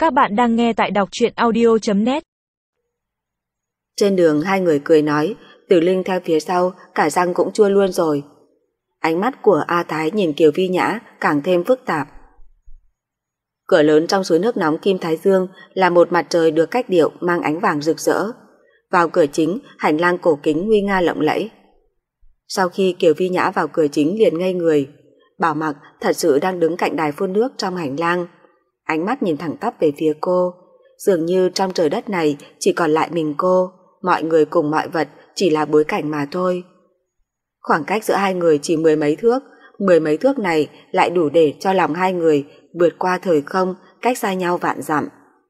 Các bạn đang nghe tại đọc truyện audio.net. Trên đường hai người cười nói, Tử Linh theo phía sau, cả răng cũng chua luôn rồi. Ánh mắt của A Thái nhìn Kiều Vi Nhã càng thêm phức tạp. Cửa lớn trong suối nước nóng Kim Thái Dương là một mặt trời được cách điệu mang ánh vàng rực rỡ. Vào cửa chính, hành lang cổ kính nguy nga lộng lẫy. Sau khi Kiều Vi Nhã vào cửa chính liền ngây người. Bảo Mặc thật sự đang đứng cạnh đài phun nước trong hành lang. Ánh mắt nhìn thẳng tắp về phía cô. Dường như trong trời đất này chỉ còn lại mình cô, mọi người cùng mọi vật chỉ là bối cảnh mà thôi. Khoảng cách giữa hai người chỉ mười mấy thước này lại đủ để cho lòng hai người vượt qua thời không, cách xa nhau vạn dặm.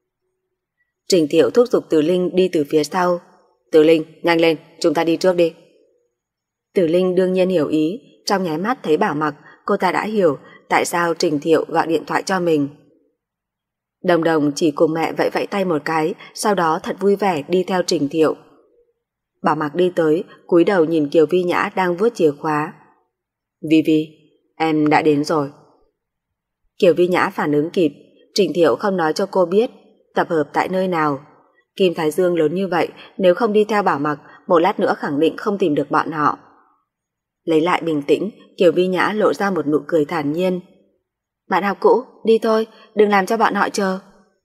Trình Thiệu thúc giục Tử Linh đi từ phía sau. Tử Linh, nhanh lên, chúng ta đi trước đi. Tử Linh đương nhiên hiểu ý, trong nháy mắt thấy Bảo Mặc, cô ta đã hiểu tại sao Trình Thiệu gọi điện thoại cho mình. Đồng Đồng chỉ cùng mẹ vẫy vẫy tay một cái, sau đó thật vui vẻ đi theo Trình Thiệu. Bảo Mặc đi tới, cúi đầu nhìn Kiều Vi Nhã đang vuốt chìa khóa. Vi Vi, em đã đến rồi. Kiều Vi Nhã phản ứng kịp, Trình Thiệu không nói cho cô biết tập hợp tại nơi nào. Kim Thái Dương lớn như vậy, nếu không đi theo Bảo Mặc, một lát nữa khẳng định không tìm được bọn họ. Lấy lại bình tĩnh, Kiều Vi Nhã lộ ra một nụ cười thản nhiên. Bạn học cũ, đi thôi, đừng làm cho bọn họ chờ.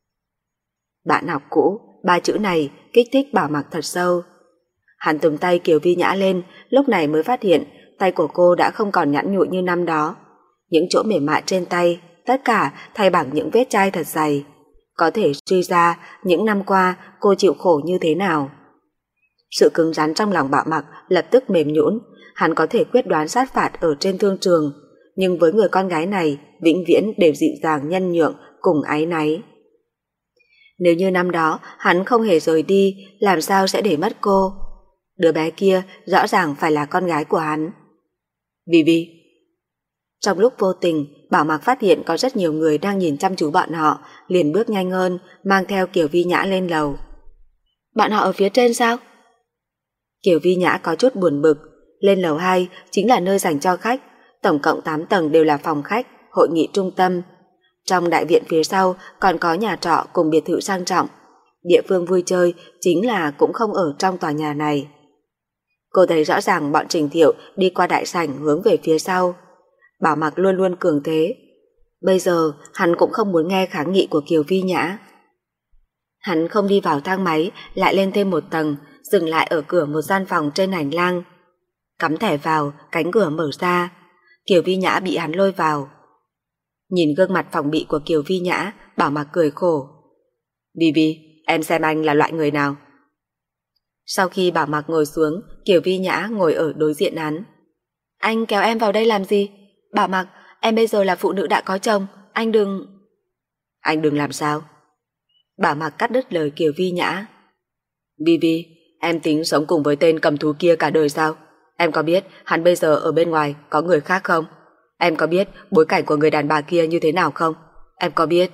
Bạn học cũ, ba chữ này kích thích Bảo Mặc thật sâu. Hắn túm tay Kiều Vi Nhã lên, lúc này mới phát hiện tay của cô đã không còn nhẵn nhụi như năm đó. Những chỗ mềm mại trên tay, tất cả thay bằng những vết chai thật dày. Có thể suy ra những năm qua cô chịu khổ như thế nào. Sự cứng rắn trong lòng Bảo Mặc lập tức mềm nhũn. Hắn có thể quyết đoán sát phạt ở trên thương trường, nhưng với người con gái này vĩnh viễn đều dịu dàng nhân nhượng cùng áy náy. Nếu như năm đó hắn không hề rời đi, làm sao sẽ để mất cô? Đứa bé kia rõ ràng phải là con gái của hắn. Vi Vi. Trong lúc vô tình, Bảo Mặc phát hiện có rất nhiều người đang nhìn chăm chú bọn họ, liền bước nhanh hơn, mang theo Kiều Vi Nhã lên lầu. Bọn họ ở phía trên sao? Kiều Vi Nhã có chút buồn bực. Lên lầu 2 chính là nơi dành cho khách, tổng cộng 8 tầng đều là phòng khách, hội nghị trung tâm. Trong đại viện phía sau còn có nhà trọ cùng biệt thự sang trọng. Địa phương vui chơi chính là cũng không ở trong tòa nhà này. Cô thấy rõ ràng bọn Trình Thiệu đi qua đại sảnh hướng về phía sau. Bảo Mặc luôn luôn cường thế. Bây giờ hắn cũng không muốn nghe kháng nghị của Kiều Vi Nhã. Hắn không đi vào thang máy, lại lên thêm một tầng, dừng lại ở cửa một gian phòng trên hành lang. Cắm thẻ vào, cánh cửa mở ra. Kiều Vi Nhã bị hắn lôi vào. Nhìn gương mặt phòng bị của Kiều Vi Nhã, Bảo Mặc cười khổ. Vi Vi, em xem anh là loại người nào? Sau khi Bảo Mặc ngồi xuống, Kiều Vi Nhã ngồi ở đối diện hắn. Anh kéo em vào đây làm gì? Bảo Mặc, em bây giờ là phụ nữ đã có chồng, anh đừng... Anh đừng làm sao? Bảo Mặc cắt đứt lời Kiều Vi Nhã. Vi Vi, em tính sống cùng với tên cầm thú kia cả đời sao? Em có biết hắn bây giờ ở bên ngoài có người khác không? Em có biết bối cảnh của người đàn bà kia như thế nào không? Em có biết...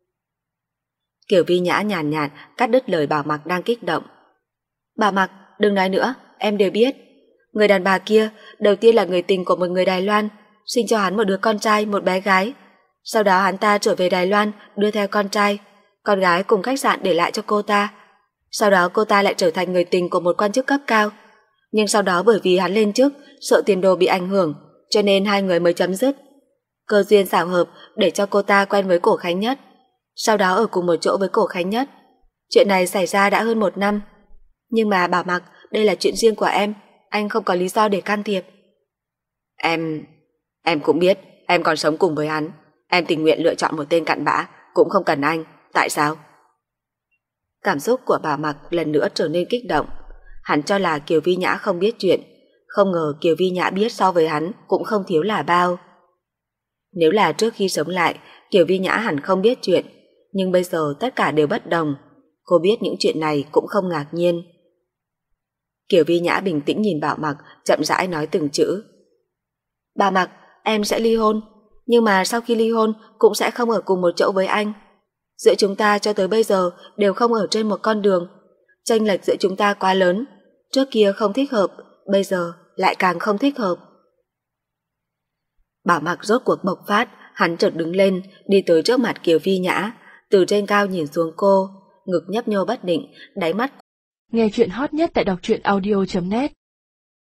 Kiều Vi Nhã nhàn nhạt cắt đứt lời Bảo Mặc đang kích động. Bảo Mặc, đừng nói nữa, em đều biết. Người đàn bà kia đầu tiên là người tình của một người Đài Loan, sinh cho hắn một đứa con trai, một bé gái. Sau đó hắn ta trở về Đài Loan đưa theo con gái cùng khách sạn để lại cho cô ta. Sau đó cô ta lại trở thành người tình của một quan chức cấp cao. Nhưng sau đó bởi vì hắn lên chức, sợ tiền đồ bị ảnh hưởng, cho nên hai người mới chấm dứt. Cơ duyên xảo hợp để cho cô ta quen với Cổ Khánh Nhất, sau đó ở cùng một chỗ với Cổ Khánh Nhất. Chuyện này xảy ra đã hơn 1 năm. Nhưng mà Bảo Mặc, đây là chuyện riêng của em, anh không có lý do để can thiệp. Em cũng biết em còn sống cùng với hắn. Em tình nguyện lựa chọn một tên cặn bã, cũng không cần anh. Tại sao? Cảm xúc của Bảo Mặc lần nữa trở nên kích động. Hắn cho là Kiều Vi Nhã không biết chuyện, không ngờ Kiều Vi Nhã biết so với hắn cũng không thiếu là bao. Nếu là trước khi sống lại, Kiều Vi Nhã hẳn không biết chuyện, nhưng bây giờ tất cả đều bất đồng. Cô biết những chuyện này cũng không ngạc nhiên. Kiều Vi Nhã bình tĩnh nhìn Bảo Mặc, chậm rãi nói từng chữ. Bảo Mặc, em sẽ ly hôn, nhưng mà sau khi ly hôn cũng sẽ không ở cùng một chỗ với anh. Giữa chúng ta cho tới bây giờ đều không ở trên một con đường. Chênh lệch giữa chúng ta quá lớn. Trước kia không thích hợp, bây giờ lại càng không thích hợp. Bảo Mặc rốt cuộc bộc phát, hắn chợt đứng lên, đi tới trước mặt Kiều Vi Nhã, từ trên cao nhìn xuống cô, ngực nhấp nhô bất định, đáy mắt. Nghe chuyện hot nhất tại đọc truyện audio.net